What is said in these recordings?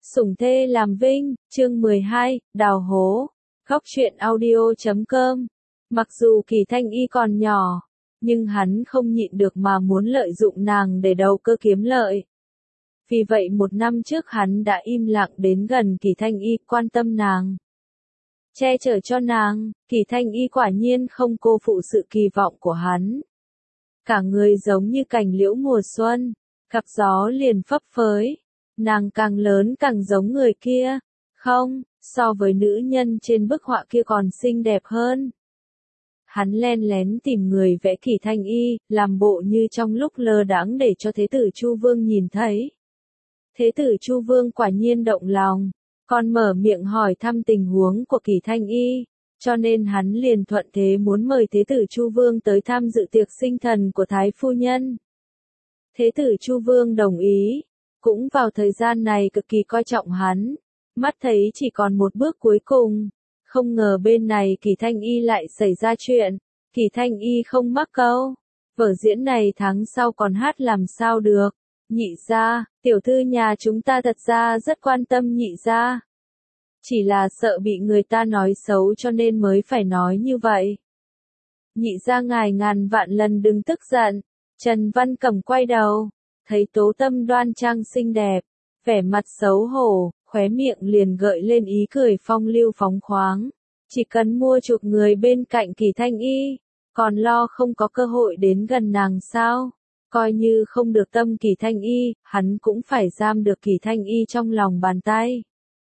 Sủng thê làm vinh, chương 12, đào hố. Góc truyện audio.com. Mặc dù Kỳ Thanh Y còn nhỏ, nhưng hắn không nhịn được mà muốn lợi dụng nàng để đầu cơ kiếm lợi. Vì vậy một năm trước hắn đã im lặng đến gần Kỳ Thanh Y, quan tâm nàng, che chở cho nàng. Kỳ Thanh Y quả nhiên không cô phụ sự kỳ vọng của hắn. Cả người giống như cành liễu mùa xuân, gặp gió liền phấp phới. Nàng càng lớn càng giống người kia, không, so với nữ nhân trên bức họa kia còn xinh đẹp hơn. Hắn len lén tìm người vẽ Kỳ Thanh Y, làm bộ như trong lúc lơ đãng để cho Thế tử Chu Vương nhìn thấy. Thế tử Chu Vương quả nhiên động lòng, còn mở miệng hỏi thăm tình huống của Kỳ Thanh Y, cho nên hắn liền thuận thế muốn mời Thế tử Chu Vương tới tham dự tiệc sinh thần của Thái phu nhân. Thế tử Chu Vương đồng ý. Cũng vào thời gian này cực kỳ coi trọng hắn, mắt thấy chỉ còn một bước cuối cùng, không ngờ bên này Kỳ Thanh Y lại xảy ra chuyện. Kỳ Thanh Y không mắc câu, vở diễn này tháng sau còn hát làm sao được. Nhị gia, tiểu thư nhà chúng ta thật ra rất quan tâm nhị gia, chỉ là sợ bị người ta nói xấu cho nên mới phải nói như vậy. Nhị gia ngài ngàn vạn lần đừng tức giận. Trần Văn Cẩm quay đầu, thấy Tố Tâm đoan trang xinh đẹp, vẻ mặt xấu hổ, khóe miệng liền gợi lên ý cười phong lưu phóng khoáng. Chỉ cần mua chuộc người bên cạnh Kỳ Thanh Y, còn lo không có cơ hội đến gần nàng sao? Coi như không được tâm Kỳ Thanh Y, hắn cũng phải giam được Kỳ Thanh Y trong lòng bàn tay.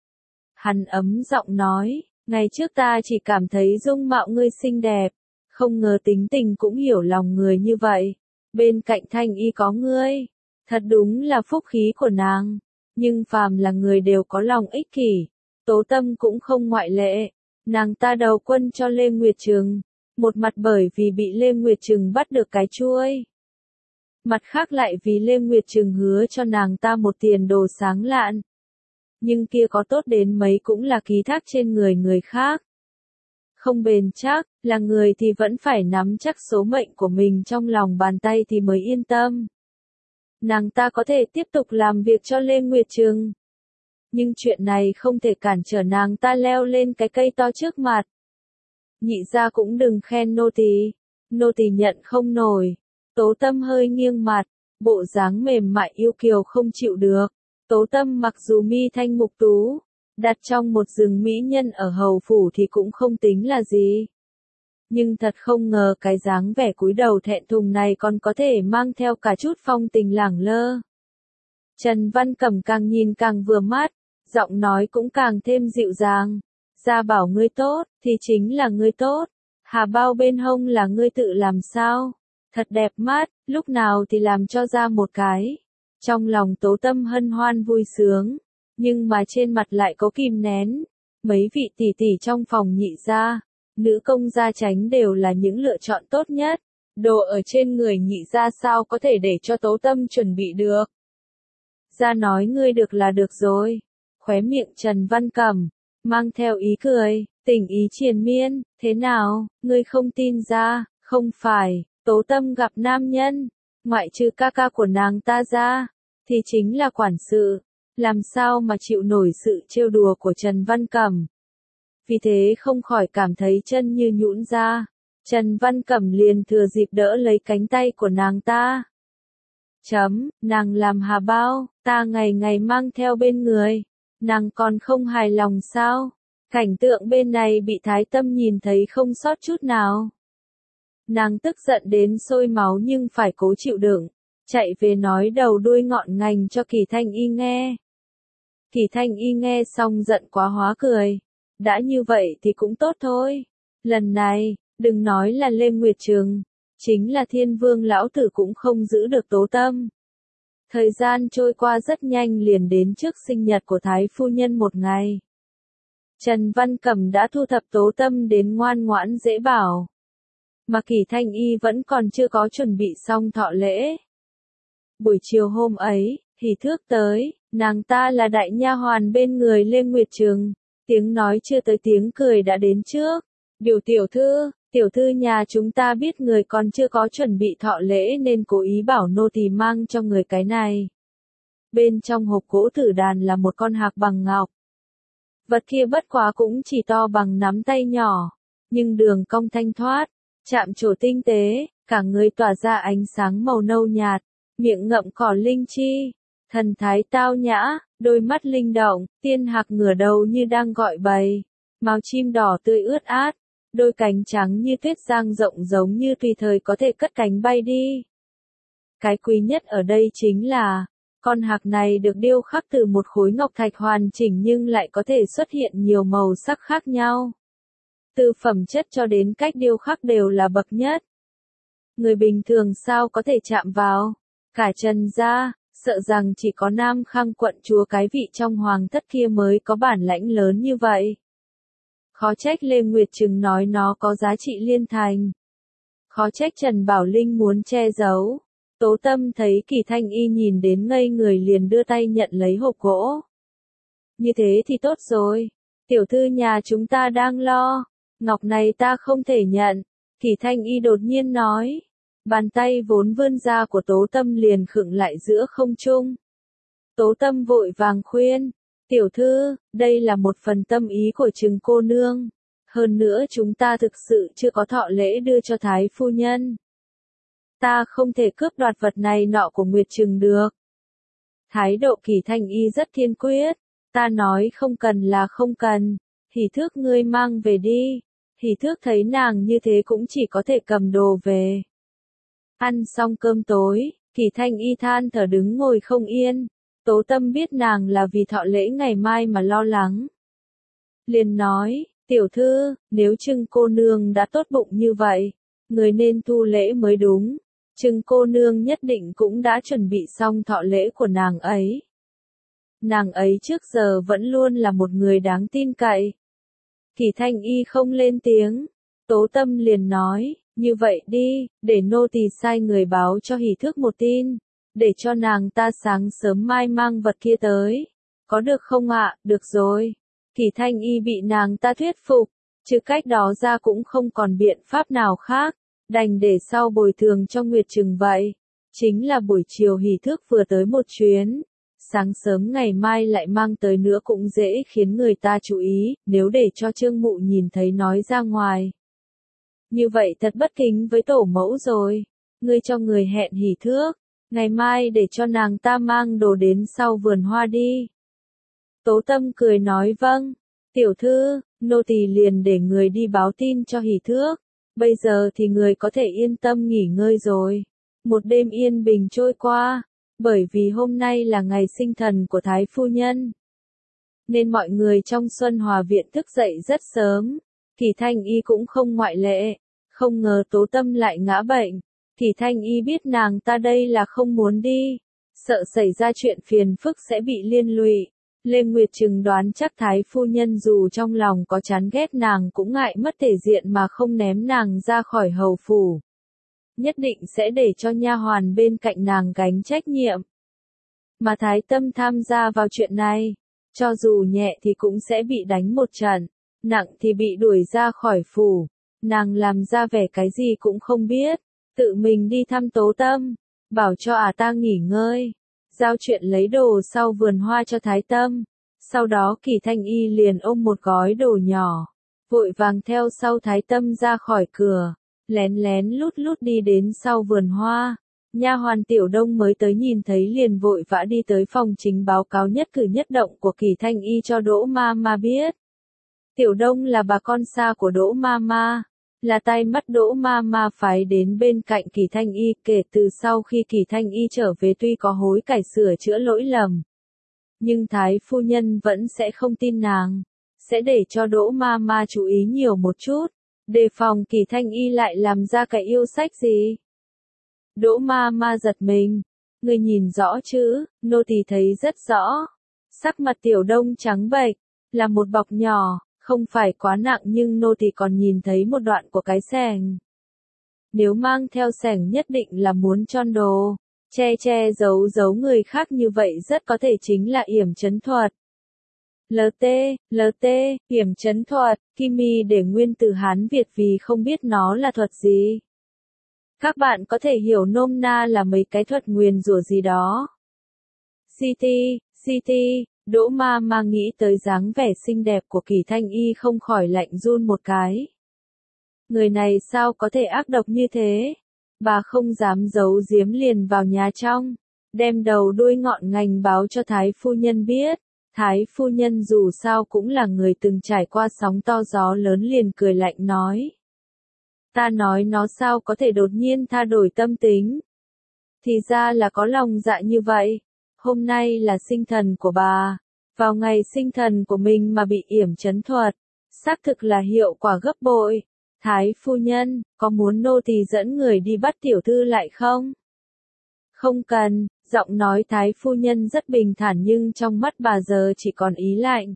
Hắn ấm giọng nói, ngày trước ta chỉ cảm thấy dung mạo ngươi xinh đẹp, không ngờ tính tình cũng hiểu lòng người như vậy. Bên cạnh Thanh Y có ngươi, thật đúng là phúc khí của nàng. Nhưng phàm là người đều có lòng ích kỷ, Tố Tâm cũng không ngoại lệ. Nàng ta đầu quân cho Lê Nguyệt Trừng, một mặt bởi vì bị Lê Nguyệt Trừng bắt được cái chuôi, mặt khác lại vì Lê Nguyệt Trừng hứa cho nàng ta một tiền đồ sáng lạn. Nhưng kia có tốt đến mấy cũng là ký thác trên người người khác. Không bền chắc, là người thì vẫn phải nắm chắc số mệnh của mình trong lòng bàn tay thì mới yên tâm. Nàng ta có thể tiếp tục làm việc cho Lê Nguyệt Trừng, nhưng chuyện này không thể cản trở nàng ta leo lên cái cây to trước mặt. Nhị gia cũng đừng khen nô tỳ nhận không nổi. Tố Tâm hơi nghiêng mặt, bộ dáng mềm mại yêu kiều không chịu được. Tố Tâm mặc dù mi thanh mục tú, đặt trong một rừng mỹ nhân ở hầu phủ thì cũng không tính là gì. Nhưng thật không ngờ cái dáng vẻ cúi đầu thẹn thùng này còn có thể mang theo cả chút phong tình lẳng lơ. Trần Văn Cẩm càng nhìn càng vừa mắt, giọng nói cũng càng thêm dịu dàng. Gia bảo ngươi tốt, thì chính là ngươi tốt. Hà bao bên hông là ngươi tự làm sao? Thật đẹp mắt, lúc nào thì làm cho ra một cái. Trong lòng Tố Tâm hân hoan vui sướng, nhưng mà trên mặt lại có kìm nén. Mấy vị tỷ tỷ trong phòng nhị gia, nữ công gia chánh đều là những lựa chọn tốt nhất. Đồ ở trên người nhị gia sao có thể để cho Tố Tâm chuẩn bị được. Gia nói ngươi được là được rồi. Khóe miệng Trần Văn Cẩm mang theo ý cười, tình ý triền miên. Thế nào, ngươi không tin gia? Không phải, Tố Tâm gặp nam nhân, ngoại trừ ca ca của nàng ta ra, thì chính là quản sự. Làm sao mà chịu nổi sự trêu đùa của Trần Văn Cẩm. Vì thế không khỏi cảm thấy chân như nhũn ra. Trần Văn Cẩm liền thừa dịp đỡ lấy cánh tay của nàng ta. Nàng làm hà bao, ta ngày ngày mang theo bên người. Nàng còn không hài lòng sao? Cảnh tượng bên này bị Thái Tâm nhìn thấy không sót chút nào. Nàng tức giận đến sôi máu nhưng phải cố chịu đựng, chạy về nói đầu đuôi ngọn ngành cho Kỳ Thanh Y nghe. Kỳ Thanh Y nghe xong giận quá hóa cười. Đã như vậy thì cũng tốt thôi. Lần này, đừng nói là Lê Nguyệt Trừng, chính là Thiên Vương lão tử cũng không giữ được Tố Tâm. Thời gian trôi qua rất nhanh liền đến trước sinh nhật của Thái phu nhân một ngày. Trần Văn Cẩm đã thu thập Tố Tâm đến ngoan ngoãn dễ bảo. Mà Kỳ Thanh Y vẫn còn chưa có chuẩn bị xong thọ lễ. Buổi chiều hôm ấy, thì thước tới, nàng ta là đại nha hoàn bên người Lê Nguyệt Trừng. Tiếng nói chưa tới tiếng cười đã đến trước. Biểu tiểu thư nhà chúng ta biết người còn chưa có chuẩn bị thọ lễ nên cố ý bảo nô tỳ mang cho người cái này. bên trong hộp gỗ tử đàn là một con hạc bằng ngọc. Vật kia bất quá cũng chỉ to bằng nắm tay nhỏ, nhưng đường cong thanh thoát, chạm trổ tinh tế, cả người tỏa ra ánh sáng màu nâu nhạt, miệng ngậm cỏ linh chi, thần thái tao nhã, đôi mắt linh động, tiên hạc ngửa đầu như đang gọi bầy, mào chim đỏ tươi ướt át, đôi cánh trắng như tuyết dang rộng giống như tùy thời có thể cất cánh bay đi. Cái quý nhất ở đây chính là, con hạc này được điêu khắc từ một khối ngọc thạch hoàn chỉnh nhưng lại có thể xuất hiện nhiều màu sắc khác nhau. Từ phẩm chất cho đến cách điêu khắc đều là bậc nhất. Người bình thường sao có thể chạm vào, cả Trần gia, sợ rằng chỉ có Nam Khang quận chúa cái vị trong hoàng thất kia mới có bản lãnh lớn như vậy. Khó trách Lê Nguyệt Trừng nói nó có giá trị liên thành. Khó trách Trần Bảo Linh muốn che giấu. Tố Tâm thấy Kỳ Thanh Y nhìn đến ngây người liền đưa tay nhận lấy hộp gỗ. Như thế thì tốt rồi. Tiểu thư nhà chúng ta đang lo. Ngọc này ta không thể nhận. Kỳ Thanh Y đột nhiên nói. Bàn tay vốn vươn ra của Tố Tâm liền khựng lại giữa không trung. Tố Tâm vội vàng khuyên. Tiểu thư, đây là một phần tâm ý của Trừng cô nương. Hơn nữa chúng ta thực sự chưa có thọ lễ đưa cho Thái phu nhân. Ta không thể cướp đoạt vật này nọ của Nguyệt Trừng được. Thái độ Kỳ Thanh Y rất kiên quyết. Ta nói không cần là không cần. Hỷ Thước ngươi mang về đi. Hỷ Thước thấy nàng như thế cũng chỉ có thể cầm đồ về. Ăn xong cơm tối, Kỳ Thanh Y than thở đứng ngồi không yên. Tố Tâm biết nàng là vì thọ lễ ngày mai mà lo lắng. Liền nói, tiểu thư, nếu Trừng cô nương đã tốt bụng như vậy, người nên thu lễ mới đúng. Trừng cô nương nhất định cũng đã chuẩn bị xong thọ lễ của nàng ấy. Nàng ấy trước giờ vẫn luôn là một người đáng tin cậy. Kỳ Thanh Y không lên tiếng. Tố Tâm liền nói, như vậy đi, để nô tỳ sai người báo cho Hỷ Thước một tin. Để cho nàng ta sáng sớm mai mang vật kia tới. Có được không ạ? Được rồi. Kỳ Thanh Y bị nàng ta thuyết phục. Chứ cách đó ra cũng không còn biện pháp nào khác. Đành để sau bồi thường cho Nguyệt Trừng vậy. Chính là buổi chiều Hỷ Thước vừa tới một chuyến. Sáng sớm ngày mai lại mang tới nữa cũng dễ khiến người ta chú ý, nếu để cho Trương Mụ nhìn thấy nói ra ngoài. Như vậy thật bất kính với tổ mẫu rồi. Ngươi cho người hẹn Hỷ Thước. Ngày mai để cho nàng ta mang đồ đến sau vườn hoa đi. Tố Tâm cười nói vâng. Tiểu thư, nô tỳ liền để người đi báo tin cho Hỷ Thước. Bây giờ thì người có thể yên tâm nghỉ ngơi rồi. Một đêm yên bình trôi qua. Bởi vì hôm nay là ngày sinh thần của Thái phu nhân. Nên mọi người trong Xuân Hòa Viện thức dậy rất sớm. Kỳ Thanh Y cũng không ngoại lệ. Không ngờ Tố Tâm lại ngã bệnh. Kỳ Thanh Y biết nàng ta đây là không muốn đi. Sợ xảy ra chuyện phiền phức sẽ bị liên lụy. Lê Nguyệt Trừng đoán chắc Thái phu nhân dù trong lòng có chán ghét nàng cũng ngại mất thể diện mà không ném nàng ra khỏi hầu phủ. Nhất định sẽ để cho nha hoàn bên cạnh nàng gánh trách nhiệm. Mà Thái Tâm tham gia vào chuyện này, cho dù nhẹ thì cũng sẽ bị đánh một trận, nặng thì bị đuổi ra khỏi phủ. Nàng làm ra vẻ cái gì cũng không biết, tự mình đi thăm Tố Tâm, bảo cho ta nghỉ ngơi, giao chuyện lấy đồ sau vườn hoa cho Thái Tâm. Sau đó Kỳ Thanh Y liền ôm một gói đồ nhỏ, vội vàng theo sau Thái Tâm ra khỏi cửa. Lén lén lút lút đi đến sau vườn hoa. Nha hoàn Tiểu Đông mới tới nhìn thấy liền vội vã đi tới phòng chính báo cáo nhất cử nhất động của Kỳ Thanh Y cho Đỗ Ma biết. Tiểu Đông là bà con xa của Đỗ Ma, là tai mắt Đỗ Ma phái đến bên cạnh Kỳ Thanh Y. Kể từ sau khi Kỳ Thanh Y trở về tuy có hối cải sửa chữa lỗi lầm, nhưng Thái phu nhân vẫn sẽ không tin nàng, sẽ để cho Đỗ Ma chú ý nhiều một chút. Đề phòng Kỳ Thanh Y lại làm ra cái yêu sách gì. Đỗ Ma giật mình. Người nhìn rõ chứ, nô tỳ thấy rất rõ. Sắc mặt Tiểu Đông trắng bệch, là một bọc nhỏ, không phải quá nặng nhưng nô tỳ còn nhìn thấy một đoạn của cái xẻng. Nếu mang theo xẻng nhất định là muốn chon đồ, che giấu người khác như vậy rất có thể chính là yểm trấn thuật. LT, yểm trấn thuật, Kimi để nguyên từ Hán Việt vì không biết nó là thuật gì. Các bạn có thể hiểu nôm na là mấy cái thuật nguyền rủa gì đó. City, Đỗ Ma Ma nghĩ tới dáng vẻ xinh đẹp của Kỳ Thanh Y không khỏi lạnh run một cái. Người này sao có thể ác độc như thế? Bà không dám giấu giếm liền vào nhà trong, đem đầu đuôi ngọn ngành báo cho Thái phu nhân biết. Thái phu nhân dù sao cũng là người từng trải qua sóng to gió lớn liền cười lạnh nói. Ta nói nó sao có thể đột nhiên tha đổi tâm tính. Thì ra là có lòng dạ như vậy. Hôm nay là sinh thần của bà. Vào ngày sinh thần của mình mà bị yểm chấn thuật. Xác thực là hiệu quả gấp bội. Thái phu nhân, có muốn nô tỳ dẫn người đi bắt tiểu thư lại không? Không cần, giọng nói Thái phu nhân rất bình thản nhưng trong mắt bà giờ chỉ còn ý lạnh.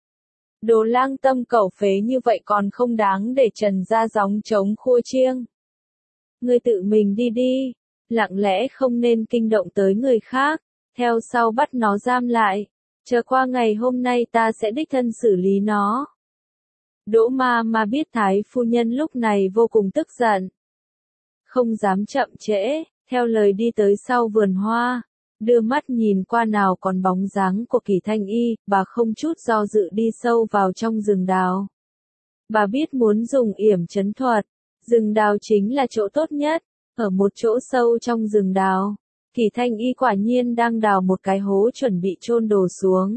Đồ lang tâm cẩu phế như vậy còn không đáng để trần ra gióng trống khua chiêng. Ngươi tự mình đi đi, lặng lẽ không nên kinh động tới người khác, theo sau bắt nó giam lại, chờ qua ngày hôm nay ta sẽ đích thân xử lý nó. Đỗ Ma Ma biết Thái phu nhân lúc này vô cùng tức giận. Không dám chậm trễ, theo lời đi tới sau vườn hoa, đưa mắt nhìn qua nào còn bóng dáng của Kỳ Thanh Y, bà không chút do dự đi sâu vào trong rừng đào. Bà biết muốn dùng yểm chấn thuật, rừng đào chính là chỗ tốt nhất, ở một chỗ sâu trong rừng đào. Kỳ Thanh Y quả nhiên đang đào một cái hố chuẩn bị chôn đồ xuống.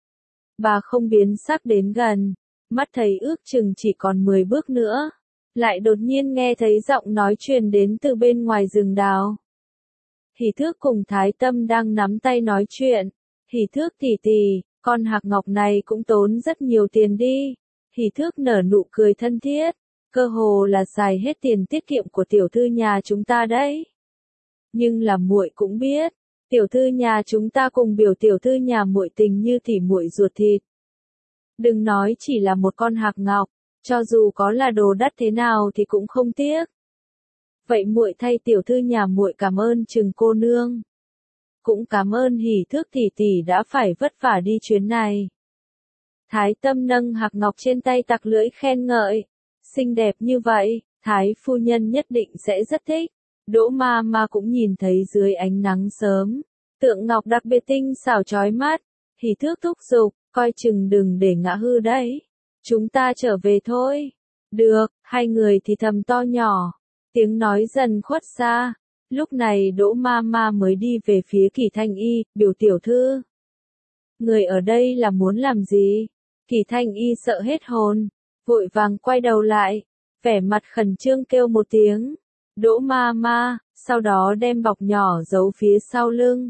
Bà không biến sắc đến gần, mắt thấy ước chừng chỉ còn 10 bước nữa, lại đột nhiên nghe thấy giọng nói truyền đến từ bên ngoài rừng đào. Hỷ Thước cùng Thái Tâm đang nắm tay nói chuyện. Hỷ Thước tỷ tỷ, con hạc ngọc này cũng tốn rất nhiều tiền đi. Hỷ Thước nở nụ cười thân thiết, cơ hồ là xài hết tiền tiết kiệm của tiểu thư nhà chúng ta đấy. Nhưng là muội cũng biết, tiểu thư nhà chúng ta cùng biểu tiểu thư nhà muội tình như tỉ muội ruột thịt. Đừng nói chỉ là một con hạc ngọc, cho dù có là đồ đắt thế nào thì cũng không tiếc. Vậy muội thay tiểu thư nhà muội cảm ơn Trừng cô nương. Cũng cảm ơn Hỷ Thước tỷ tỷ đã phải vất vả đi chuyến này. Thái Tâm nâng hạc ngọc trên tay tặc lưỡi khen ngợi. Xinh đẹp như vậy, Thái phu nhân nhất định sẽ rất thích. Đỗ Ma Ma cũng nhìn thấy dưới ánh nắng sớm, tượng ngọc đặc biệt tinh xảo chói mắt. Hỷ Thước thúc giục, coi chừng đừng để ngã hư đấy. Chúng ta trở về thôi. Được, hai người thì thầm to nhỏ. Tiếng nói dần khuất xa. Lúc này Đỗ Ma Ma mới đi về phía Kỳ Thanh Y, biểu tiểu thư. Người ở đây là muốn làm gì? Kỳ Thanh Y sợ hết hồn, vội vàng quay đầu lại, vẻ mặt khẩn trương kêu một tiếng. Đỗ Ma Ma, sau đó đem bọc nhỏ giấu phía sau lưng.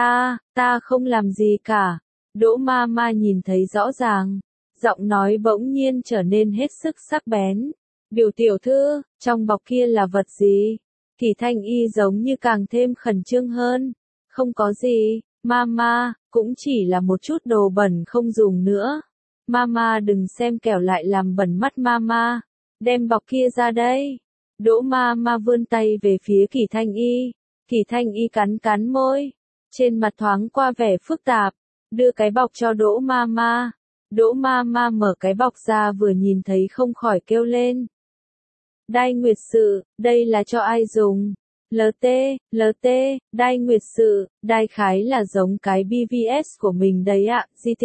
Ta không làm gì cả. Đỗ Ma Ma nhìn thấy rõ ràng, giọng nói bỗng nhiên trở nên hết sức sắc bén. Biểu tiểu thư, trong bọc kia là vật gì? Kỳ Thanh Y giống như càng thêm khẩn trương hơn. Không có gì, Mama, cũng chỉ là một chút đồ bẩn không dùng nữa. Mama đừng xem kẻo lại làm bẩn mắt Mama. Đem bọc kia ra đây. Đỗ Mama vươn tay về phía Kỳ Thanh Y. Kỳ Thanh Y cắn cắn môi, trên mặt thoáng qua vẻ phức tạp, đưa cái bọc cho Đỗ Mama. Đỗ Mama mở cái bọc ra vừa nhìn thấy không khỏi kêu lên. Đai nguyệt sự, đây là cho ai dùng? LT, đai nguyệt sự, đai khái là giống cái BVS của mình đấy ạ,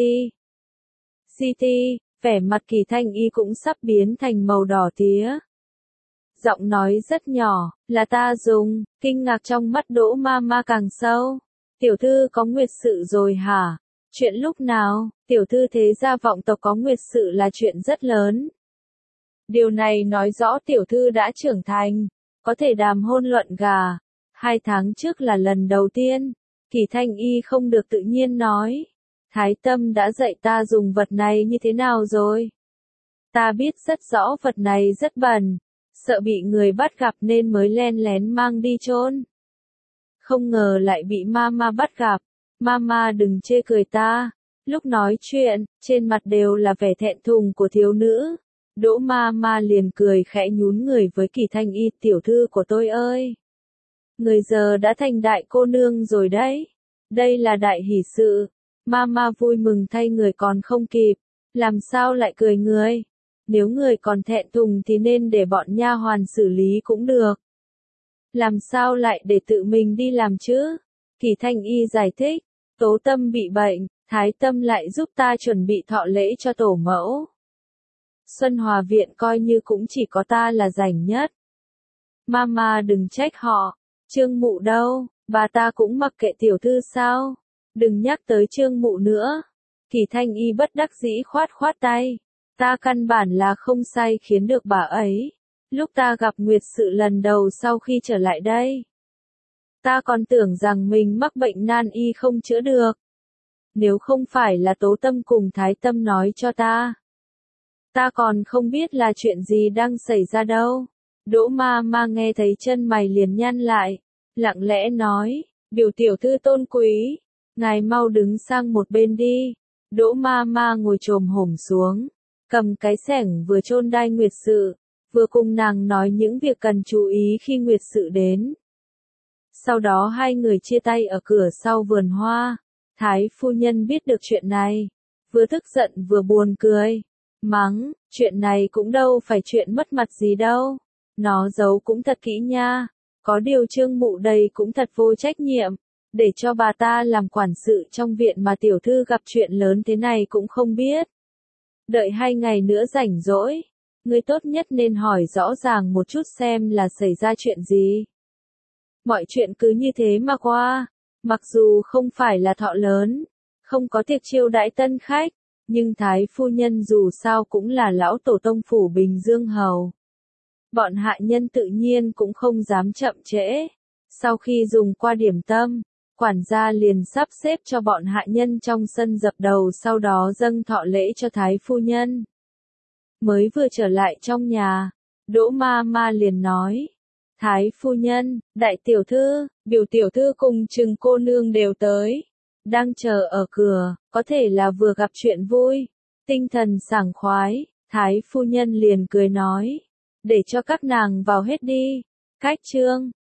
City, vẻ mặt Kỳ Thanh Y cũng sắp biến thành màu đỏ tía. Giọng nói rất nhỏ, là ta dùng, kinh ngạc trong mắt Đỗ Mama càng sâu. Tiểu thư có nguyệt sự rồi hả? Chuyện lúc nào? Tiểu thư thế gia vọng tộc có nguyệt sự là chuyện rất lớn. Điều này nói rõ tiểu thư đã trưởng thành, có thể đàm hôn luận gà. 2 tháng trước là lần đầu tiên. Kỳ Thanh Y không được tự nhiên nói. Thái Tâm đã dạy ta dùng vật này như thế nào rồi? Ta biết rất rõ vật này rất bẩn, sợ bị người bắt gặp nên mới len lén mang đi chôn. Không ngờ lại bị Mama bắt gặp. Mama đừng chê cười ta. Lúc nói chuyện, trên mặt đều là vẻ thẹn thùng của thiếu nữ. Đỗ Mama liền cười khẽ nhún người với Kỳ Thanh Y, tiểu thư của tôi ơi. Người giờ đã thành đại cô nương rồi đấy. Đây là đại hỷ sự. Mama vui mừng thay người còn không kịp. Làm sao lại cười người? Nếu người còn thẹn thùng thì nên để bọn nha hoàn xử lý cũng được. Làm sao lại để tự mình đi làm chứ? Kỳ Thanh Y giải thích. Tố Tâm bị bệnh, Thái Tâm lại giúp ta chuẩn bị thọ lễ cho tổ mẫu. Xuân Hòa viện coi như cũng chỉ có ta là rảnh nhất. Mama đừng trách họ, Trương Mụ đâu, bà ta cũng mặc kệ tiểu thư sao? Đừng nhắc tới Trương Mụ nữa. Kỳ Thanh Y bất đắc dĩ khoát khoát tay. Ta căn bản là không sai khiến được bà ấy. Lúc ta gặp Nguyệt Sự lần đầu sau khi trở lại đây, ta còn tưởng rằng mình mắc bệnh nan y không chữa được. Nếu không phải là Tố Tâm cùng Thái Tâm nói cho ta còn không biết là chuyện gì đang xảy ra đâu. Đỗ ma nghe thấy chân mày liền nhăn lại, lặng lẽ nói, biểu tiểu thư tôn quý, ngài mau đứng sang một bên đi. Đỗ ma ngồi chồm hổm xuống, cầm cái xẻng vừa chôn đai Nguyệt Sự, vừa cùng nàng nói những việc cần chú ý khi Nguyệt Sự đến. Sau đó hai người chia tay ở cửa sau vườn hoa. Thái phu nhân biết được chuyện này, vừa tức giận vừa buồn cười, mắng, chuyện này cũng đâu phải chuyện mất mặt gì đâu, nó giấu cũng thật kỹ nha, có điều Trương Mụ đây cũng thật vô trách nhiệm, để cho bà ta làm quản sự trong viện mà tiểu thư gặp chuyện lớn thế này cũng không biết. Đợi 2 ngày nữa rảnh rỗi, ngươi tốt nhất nên hỏi rõ ràng một chút xem là xảy ra chuyện gì. Mọi chuyện cứ như thế mà qua, mặc dù không phải là thọ lớn, không có tiệc chiêu đãi tân khách, nhưng Thái phu nhân dù sao cũng là lão tổ tông phủ Bình Dương Hầu. Bọn hạ nhân tự nhiên cũng không dám chậm trễ. Sau khi dùng qua điểm tâm, quản gia liền sắp xếp cho bọn hạ nhân trong sân dập đầu, sau đó dâng thọ lễ cho Thái phu nhân. Mới vừa trở lại trong nhà, Đỗ ma liền nói, Thái phu nhân, đại tiểu thư, biểu tiểu thư cùng Trừng cô nương đều tới, đang chờ ở cửa, có thể là vừa gặp chuyện vui. Tinh thần sảng khoái, Thái phu nhân liền cười nói, để cho các nàng vào hết đi. Cách Trương